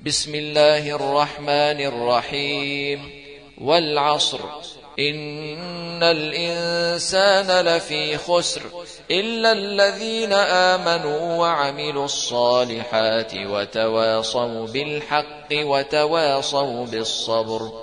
بسم الله الرحمن الرحيم والعصر إن الإنسان لفي خسر إلا الذين آمنوا وعملوا الصالحات وتواصوا بالحق وتواصوا بالصبر